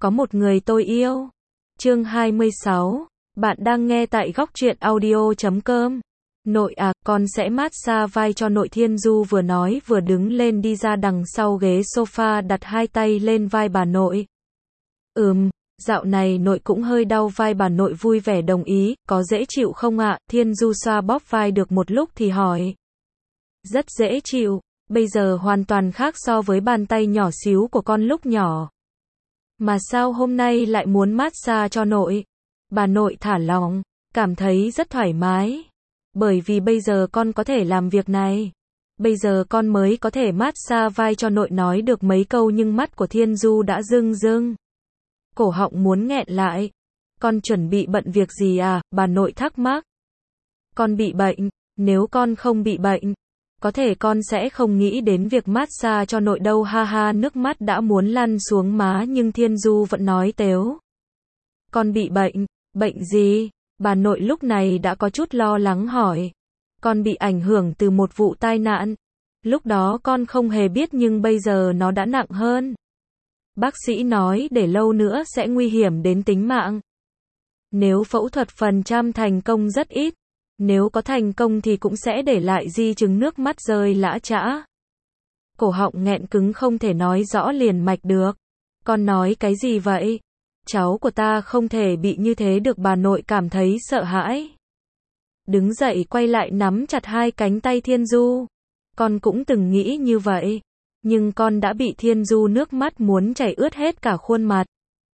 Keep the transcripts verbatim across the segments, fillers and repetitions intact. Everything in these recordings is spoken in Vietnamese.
Có một người tôi yêu. Chương hai mươi sáu. Bạn đang nghe tại góc truyện audio chấm com. Nội à, con sẽ massage vai cho nội. Thiên Du vừa nói vừa đứng lên đi ra đằng sau ghế sofa, đặt hai tay lên vai bà nội. Ừm, dạo này nội cũng hơi đau vai. Bà nội vui vẻ đồng ý. Có dễ chịu không ạ? Thiên Du xoa bóp vai được một lúc thì hỏi. Rất dễ chịu, bây giờ hoàn toàn khác so với bàn tay nhỏ xíu của con lúc nhỏ. Mà sao hôm nay lại muốn massage cho nội? Bà nội thả lỏng, cảm thấy rất thoải mái. Bởi vì bây giờ con có thể làm việc này. Bây giờ con mới có thể massage vai cho nội. Nói được mấy câu nhưng mắt của Thiên Du đã rưng rưng. Cổ họng muốn nghẹn lại. Con chuẩn bị bận việc gì à? Bà nội thắc mắc. Con bị bệnh, nếu con không bị bệnh, có thể con sẽ không nghĩ đến việc massage cho nội đâu, ha ha. Nước mắt đã muốn lăn xuống má nhưng Thiên Du vẫn nói tếu. Con bị bệnh, bệnh gì? Bà nội lúc này đã có chút lo lắng hỏi. Con bị ảnh hưởng từ một vụ tai nạn. Lúc đó con không hề biết nhưng bây giờ nó đã nặng hơn. Bác sĩ nói để lâu nữa sẽ nguy hiểm đến tính mạng. Nếu phẫu thuật phần trăm thành công rất ít. Nếu có thành công thì cũng sẽ để lại di chứng. Nước mắt rơi lã chã. Cổ họng nghẹn cứng không thể nói rõ liền mạch được. Con nói cái gì vậy? Cháu của ta không thể bị như thế được. Bà nội cảm thấy sợ hãi. Đứng dậy quay lại nắm chặt hai cánh tay Thiên Du. Con cũng từng nghĩ như vậy. Nhưng con đã bị. Thiên Du nước mắt muốn chảy ướt hết cả khuôn mặt.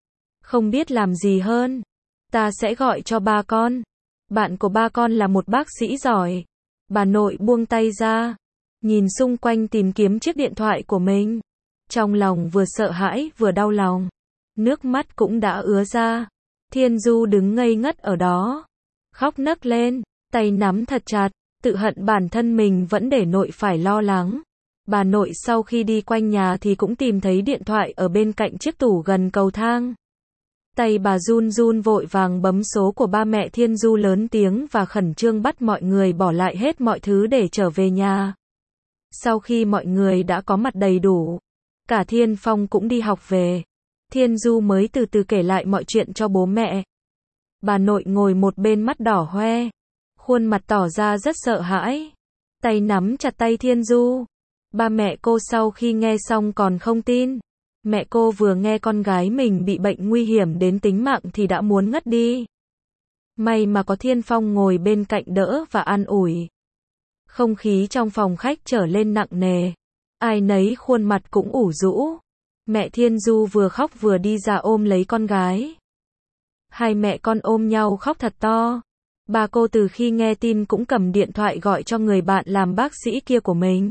Không biết làm gì hơn. Ta sẽ gọi cho ba con. Bạn của ba con là một bác sĩ giỏi. Bà nội buông tay ra. Nhìn xung quanh tìm kiếm chiếc điện thoại của mình. Trong lòng vừa sợ hãi vừa đau lòng. Nước mắt cũng đã ứa ra. Thiên Du đứng ngây ngất ở đó. Khóc nấc lên. Tay nắm thật chặt. Tự hận bản thân mình vẫn để nội phải lo lắng. Bà nội sau khi đi quanh nhà thì cũng tìm thấy điện thoại ở bên cạnh chiếc tủ gần cầu thang. Tay bà run run vội vàng bấm số của ba mẹ. Thiên Du lớn tiếng và khẩn trương bắt mọi người bỏ lại hết mọi thứ để trở về nhà. Sau khi mọi người đã có mặt đầy đủ, cả Thiên Phong cũng đi học về, Thiên Du mới từ từ kể lại mọi chuyện cho bố mẹ. Bà nội ngồi một bên mắt đỏ hoe, khuôn mặt tỏ ra rất sợ hãi, tay nắm chặt tay Thiên Du. Ba mẹ cô sau khi nghe xong còn không tin. Mẹ cô vừa nghe con gái mình bị bệnh nguy hiểm đến tính mạng thì đã muốn ngất đi. May mà có Thiên Phong ngồi bên cạnh đỡ và an ủi. Không khí trong phòng khách trở lên nặng nề. Ai nấy khuôn mặt cũng ủ rũ. Mẹ Thiên Du vừa khóc vừa đi ra ôm lấy con gái. Hai mẹ con ôm nhau khóc thật to. Bà cô từ khi nghe tin cũng cầm điện thoại gọi cho người bạn làm bác sĩ kia của mình.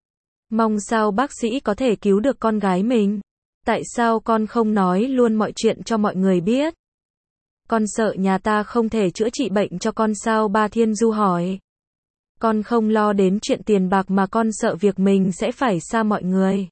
Mong sao bác sĩ có thể cứu được con gái mình. Tại sao con không nói luôn mọi chuyện cho mọi người biết? Con sợ nhà ta không thể chữa trị bệnh cho con sao? Ba Thiên Du hỏi. Con không lo đến chuyện tiền bạc mà con sợ việc mình sẽ phải xa mọi người.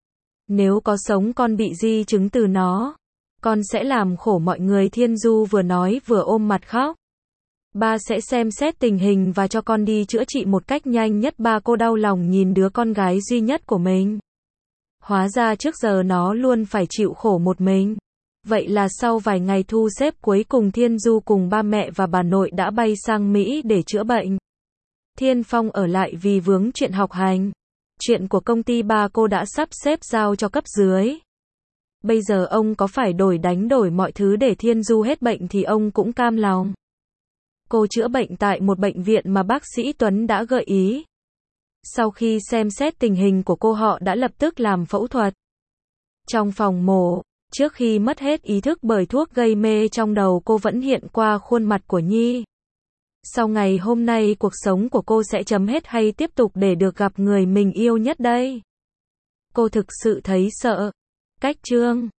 Nếu có sống con bị di chứng từ nó, con sẽ làm khổ mọi người. Thiên Du vừa nói vừa ôm mặt khóc. Ba sẽ xem xét tình hình và cho con đi chữa trị một cách nhanh nhất. Ba cô đau lòng nhìn đứa con gái duy nhất của mình. Hóa ra trước giờ nó luôn phải chịu khổ một mình. Vậy là sau vài ngày thu xếp cuối cùng Thiên Du cùng ba mẹ và bà nội đã bay sang Mỹ để chữa bệnh. Thiên Phong ở lại vì vướng chuyện học hành. Chuyện của công ty ba cô đã sắp xếp giao cho cấp dưới. Bây giờ ông có phải đổi đánh đổi mọi thứ để Thiên Du hết bệnh thì ông cũng cam lòng. Cô chữa bệnh tại một bệnh viện mà bác sĩ Tuấn đã gợi ý. Sau khi xem xét tình hình của cô họ đã lập tức làm phẫu thuật. Trong phòng mổ, trước khi mất hết ý thức bởi thuốc gây mê trong đầu cô vẫn hiện qua khuôn mặt của Nhi. Sau ngày hôm nay cuộc sống của cô sẽ chấm hết hay tiếp tục để được gặp người mình yêu nhất đây? Cô thực sự thấy sợ. Cách chương